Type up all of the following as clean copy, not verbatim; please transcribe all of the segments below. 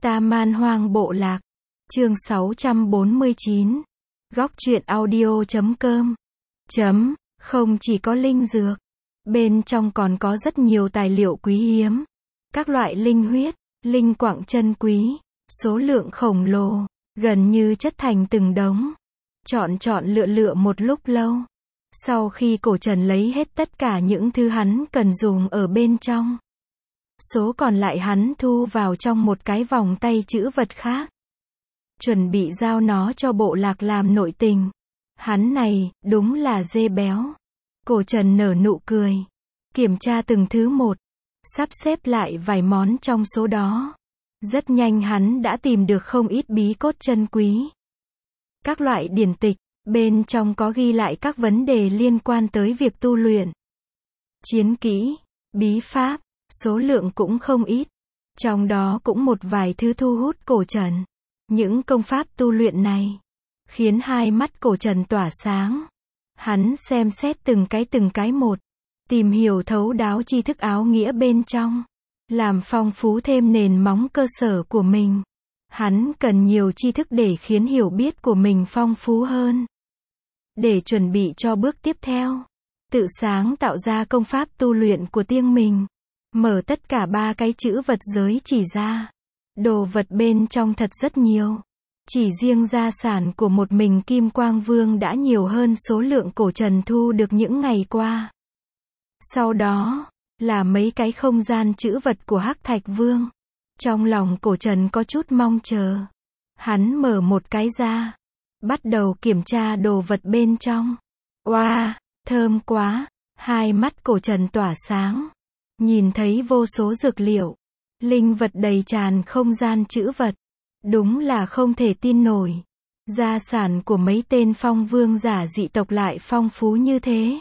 Ta Man Hoang Bộ Lạc. Chương 649. Góc truyện audio.com. Không chỉ có linh dược, bên trong còn có rất nhiều tài liệu quý hiếm. Các loại linh huyết, linh quặng chân quý, số lượng khổng lồ, gần như chất thành từng đống. Chọn lựa một lúc lâu. Sau khi Cổ Trần lấy hết tất cả những thứ hắn cần dùng ở bên trong, số còn lại hắn thu vào trong một cái vòng tay trữ vật khác, chuẩn bị giao nó cho bộ lạc làm nội tình. Hắn này, đúng là dê béo. Cổ Trần nở nụ cười, kiểm tra từng thứ một, sắp xếp lại vài món trong số đó. Rất nhanh hắn đã tìm được không ít bí cốt chân quý. Các loại điển tịch, bên trong có ghi lại các vấn đề liên quan tới việc tu luyện, chiến kỹ, bí pháp, số lượng cũng không ít. Trong đó cũng một vài thứ thu hút Cổ Trần. Những công pháp tu luyện này khiến hai mắt Cổ Trần tỏa sáng. Hắn xem xét từng cái một, tìm hiểu thấu đáo tri thức áo nghĩa bên trong, làm phong phú thêm nền móng cơ sở của mình. Hắn cần nhiều tri thức để khiến hiểu biết của mình phong phú hơn, để chuẩn bị cho bước tiếp theo, tự sáng tạo ra công pháp tu luyện của riêng mình. Mở tất cả 3 cái chữ vật giới chỉ ra. Đồ vật bên trong thật rất nhiều. Chỉ riêng gia sản của một mình Kim Quang Vương đã nhiều hơn số lượng Cổ Trần thu được những ngày qua. Sau đó là mấy cái không gian trữ vật của Hắc Thạch Vương. Trong lòng Cổ Trần có chút mong chờ. Hắn mở một cái ra, bắt đầu kiểm tra đồ vật bên trong. Oa, thơm quá. Hai mắt Cổ Trần tỏa sáng, nhìn thấy vô số dược liệu, linh vật đầy tràn không gian trữ vật. Đúng là không thể tin nổi. Gia sản của mấy tên phong vương giả dị tộc lại phong phú như thế.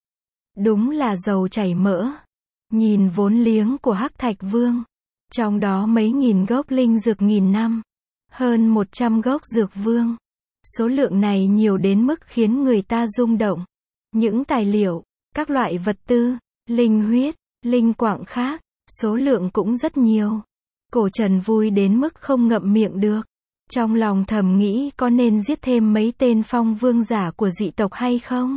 Đúng là dầu chảy mỡ. Nhìn vốn liếng của Hắc Thạch Vương, trong đó mấy nghìn gốc linh dược nghìn năm, hơn 100 gốc dược vương. Số lượng này nhiều đến mức khiến người ta rung động. Những tài liệu, các loại vật tư, linh huyết, linh quặng khác, số lượng cũng rất nhiều. Cổ Trần vui đến mức không ngậm miệng được. Trong lòng thầm nghĩ có nên giết thêm mấy tên phong vương giả của dị tộc hay không?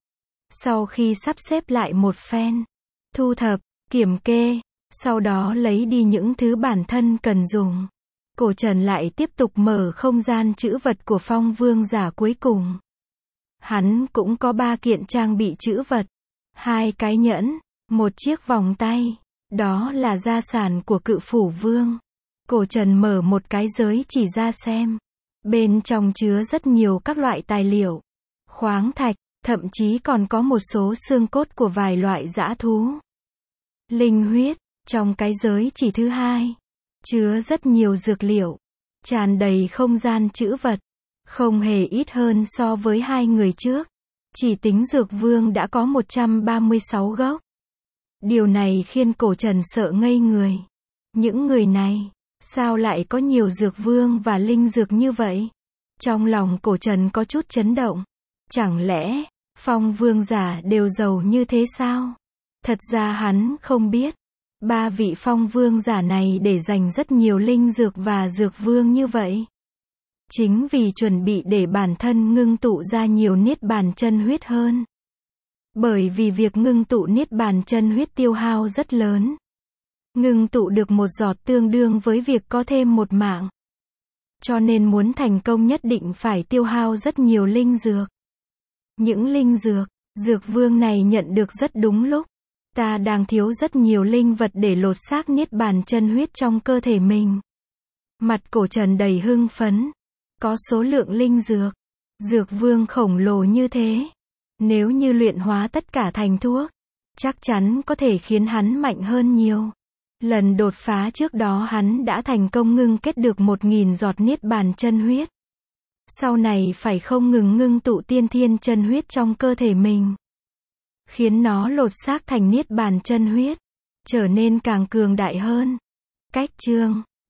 Sau khi sắp xếp lại một phen, thu thập, kiểm kê, sau đó lấy đi những thứ bản thân cần dùng, Cổ Trần lại tiếp tục mở không gian trữ vật của phong vương giả cuối cùng. Hắn cũng có 3 kiện trang bị trữ vật, 2 cái nhẫn, một chiếc vòng tay. Đó là gia sản của Cự Phủ Vương. Cổ Trần mở một cái giới chỉ ra xem. Bên trong chứa rất nhiều các loại tài liệu, khoáng thạch, thậm chí còn có một số xương cốt của vài loại dã thú. Linh huyết, trong cái giới chỉ thứ 2, chứa rất nhiều dược liệu, tràn đầy không gian trữ vật, không hề ít hơn so với 2 người trước. Chỉ tính dược vương đã có 136 gốc. Điều này khiến Cổ Trần sợ ngây người. Những người này, sao lại có nhiều dược vương và linh dược như vậy? Trong lòng Cổ Trần có chút chấn động. Chẳng lẽ, phong vương giả đều giàu như thế sao? Thật ra hắn không biết. 3 vị phong vương giả này để dành rất nhiều linh dược và dược vương như vậy, chính vì chuẩn bị để bản thân ngưng tụ ra nhiều niết bàn chân huyết hơn. Bởi vì việc ngưng tụ niết bàn chân huyết tiêu hao rất lớn. Ngưng tụ được một giọt tương đương với việc có thêm một mạng. Cho nên muốn thành công nhất định phải tiêu hao rất nhiều linh dược. Những linh dược, dược vương này nhận được rất đúng lúc. Ta đang thiếu rất nhiều linh vật để lột xác niết bàn chân huyết trong cơ thể mình. Mặt Cổ Trần đầy hưng phấn. Có số lượng linh dược, dược vương khổng lồ như thế. Nếu như luyện hóa tất cả thành thuốc, chắc chắn có thể khiến hắn mạnh hơn nhiều. Lần đột phá trước đó hắn đã thành công ngưng kết được 1000 giọt niết bàn chân huyết. Sau này phải không ngừng ngưng tụ tiên thiên chân huyết trong cơ thể mình, khiến nó lột xác thành niết bàn chân huyết, trở nên càng cường đại hơn. Cách chương